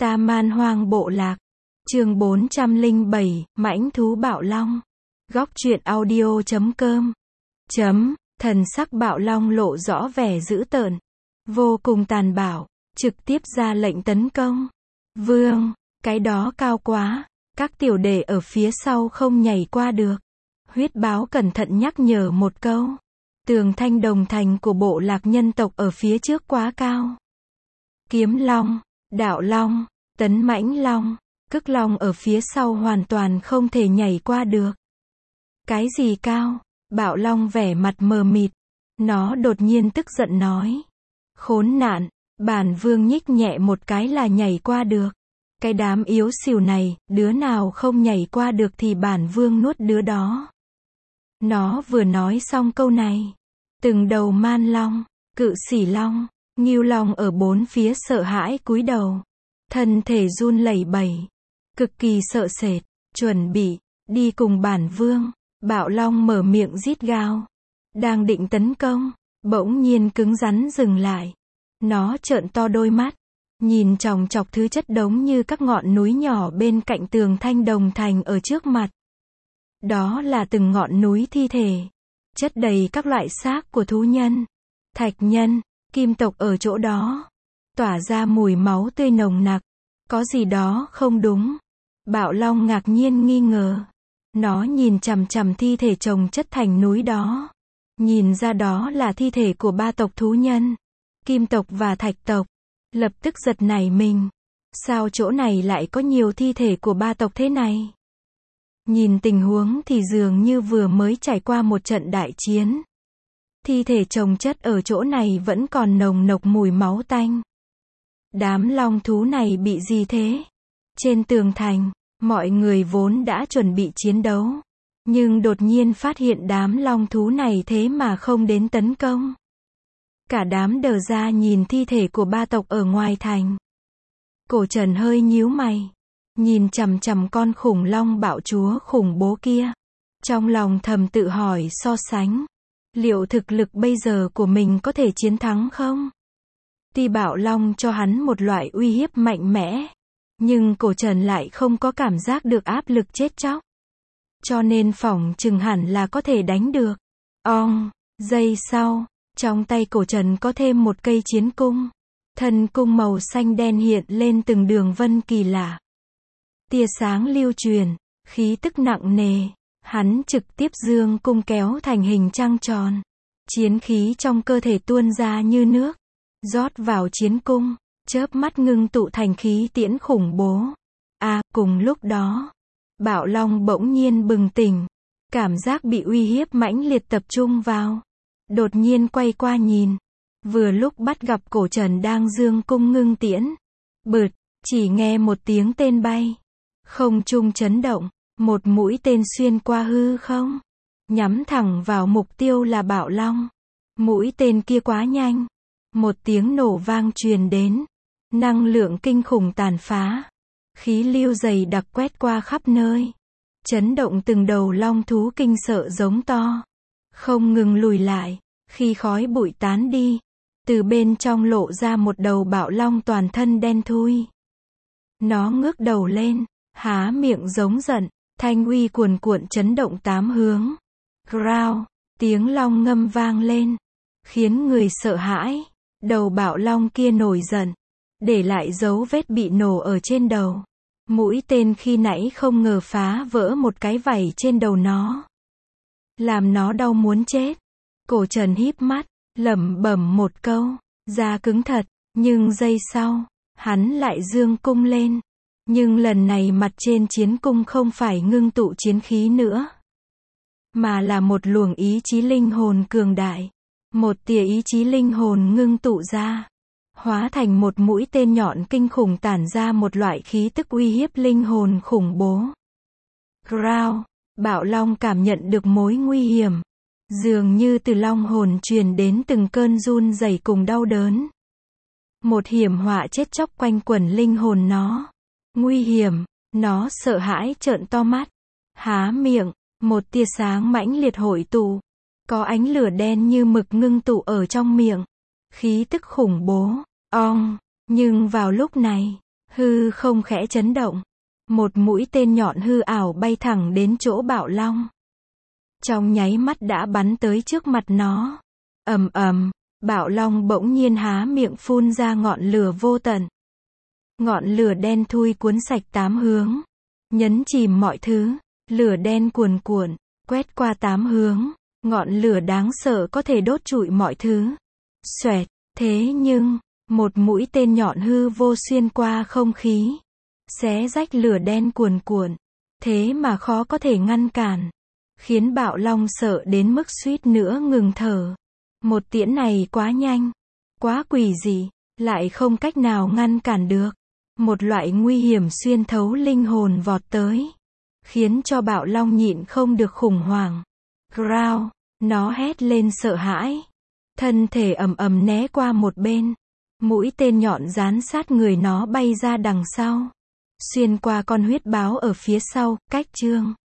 Ta Man Hoang Bộ Lạc. Chương 407, Mãnh thú Bạo Long. Góc truyện audio.com. Thần sắc Bạo Long lộ rõ vẻ dữ tợn, vô cùng tàn bạo, trực tiếp ra lệnh tấn công. Vương, cái đó cao quá, các tiểu đệ ở phía sau không nhảy qua được. Huyết báo cẩn thận nhắc nhở một câu. Tường thanh đồng thành của bộ lạc nhân tộc ở phía trước quá cao. Kiếm long, đạo long, tấn mãnh long, cức long ở phía sau hoàn toàn không thể nhảy qua được. Cái gì cao? Bạo long vẻ mặt mờ mịt. Nó đột nhiên tức giận nói. Khốn nạn, bản vương nhích nhẹ một cái là nhảy qua được. Cái đám yếu xìu này, đứa nào không nhảy qua được thì bản vương nuốt đứa đó. Nó vừa nói xong câu này, từng đầu man long, cự xỉ long, ngưu long ở bốn phía sợ hãi cúi đầu, thân thể run lẩy bẩy, cực kỳ sợ sệt, chuẩn bị đi cùng bản vương. Bạo long mở miệng rít gào, đang định tấn công, bỗng nhiên cứng rắn dừng lại. Nó trợn to đôi mắt, nhìn chòng chọc thứ chất đống như các ngọn núi nhỏ bên cạnh tường thanh đồng thành ở trước mặt. Đó là từng ngọn núi thi thể, chất đầy các loại xác của thú nhân, thạch nhân, kim tộc ở chỗ đó, tỏa ra mùi máu tươi nồng nặc. Có gì đó không đúng. Bạo long ngạc nhiên nghi ngờ. Nó nhìn chằm chằm thi thể chồng chất thành núi đó. Nhìn ra đó là thi thể của ba tộc thú nhân, kim tộc và thạch tộc. Lập tức giật nảy mình. Sao chỗ này lại có nhiều thi thể của ba tộc thế này? Nhìn tình huống thì dường như vừa mới trải qua một trận đại chiến. Thi thể chồng chất ở chỗ này vẫn còn nồng nộc mùi máu tanh. Đám long thú này bị gì thế? Trên tường thành, mọi người vốn đã chuẩn bị chiến đấu, nhưng đột nhiên phát hiện đám long thú này thế mà không đến tấn công. Cả đám đờ ra nhìn thi thể của ba tộc ở ngoài thành. Cổ Trần hơi nhíu mày, nhìn chằm chằm con khủng long bạo chúa khủng bố kia. Trong lòng thầm tự hỏi so sánh, liệu thực lực bây giờ của mình có thể chiến thắng không? Tuy bạo long cho hắn một loại uy hiếp mạnh mẽ, nhưng Cổ Trần lại không có cảm giác được áp lực chết chóc. Cho nên phỏng chừng hẳn là có thể đánh được. Giây sau, trong tay Cổ Trần có thêm một cây chiến cung. Thân cung màu xanh đen hiện lên từng đường vân kỳ lạ. Tia sáng lưu truyền, khí tức nặng nề. Hắn trực tiếp dương cung kéo thành hình trăng tròn. Chiến khí trong cơ thể tuôn ra như nước, rót vào chiến cung, chớp mắt ngưng tụ thành khí tiễn khủng bố. Cùng lúc đó, Bạo long bỗng nhiên bừng tỉnh, cảm giác bị uy hiếp mãnh liệt tập trung vào. Đột nhiên quay qua nhìn, vừa lúc bắt gặp Cổ Trần đang dương cung ngưng tiễn. Chỉ nghe một tiếng tên bay, không trung chấn động, một mũi tên xuyên qua hư không, nhắm thẳng vào mục tiêu là Bạo long. Mũi tên kia quá nhanh, một tiếng nổ vang truyền đến, năng lượng kinh khủng tàn phá, khí lưu dày đặc quét qua khắp nơi, chấn động từng đầu long thú kinh sợ giống to, không ngừng lùi lại. Khi khói bụi tán đi, từ bên trong lộ ra một đầu bạo long toàn thân đen thui. Nó ngước đầu lên, há miệng giống giận, thanh uy cuồn cuộn chấn động tám hướng. Growl, tiếng long ngâm vang lên, khiến người sợ hãi. Đầu bạo long kia nổi giận, để lại dấu vết bị nổ ở trên đầu. Mũi tên khi nãy không ngờ phá vỡ một cái vảy trên đầu nó, làm nó đau muốn chết. Cổ Trần híp mắt, lẩm bẩm một câu, da cứng thật, nhưng giây sau, hắn lại dương cung lên. Nhưng lần này mặt trên chiến cung không phải ngưng tụ chiến khí nữa, mà là một luồng ý chí linh hồn cường đại. Một tia ý chí linh hồn ngưng tụ ra, hóa thành một mũi tên nhọn kinh khủng tản ra một loại khí tức uy hiếp linh hồn khủng bố. Growl, Bạo long cảm nhận được mối nguy hiểm, dường như từ long hồn truyền đến từng cơn run rẩy cùng đau đớn. Một hiểm họa chết chóc quanh quẩn linh hồn nó. Nguy hiểm, nó sợ hãi trợn to mắt, há miệng, một tia sáng mãnh liệt hội tụ. Có ánh lửa đen như mực ngưng tụ ở trong miệng, khí tức khủng bố. Nhưng vào lúc này, Hư không khẽ chấn động. Một mũi tên nhọn hư ảo bay thẳng đến chỗ Bạo Long. Trong nháy mắt đã bắn tới trước mặt nó. Ầm ầm, Bạo Long bỗng nhiên há miệng phun ra ngọn lửa vô tận. Ngọn lửa đen thui cuốn sạch 8 hướng. Nhấn chìm mọi thứ. Lửa đen cuồn cuộn, quét qua 8 hướng. Ngọn lửa đáng sợ có thể đốt trụi mọi thứ. Xoẹt, thế nhưng, một mũi tên nhọn hư vô xuyên qua không khí. Xé rách lửa đen cuồn cuộn. Thế mà khó có thể ngăn cản. Khiến Bạo Long sợ đến mức suýt nữa ngừng thở. Một tiễn này quá nhanh. Quá quỷ dị. Lại không cách nào ngăn cản được. Một loại nguy hiểm xuyên thấu linh hồn vọt tới. Khiến cho Bạo Long nhịn không được khủng hoảng. Growl, nó hét lên sợ hãi. Thân thể ầm ầm né qua một bên. Mũi tên nhọn dán sát người nó bay ra đằng sau. Xuyên qua con huyết báo ở phía sau, cách Trương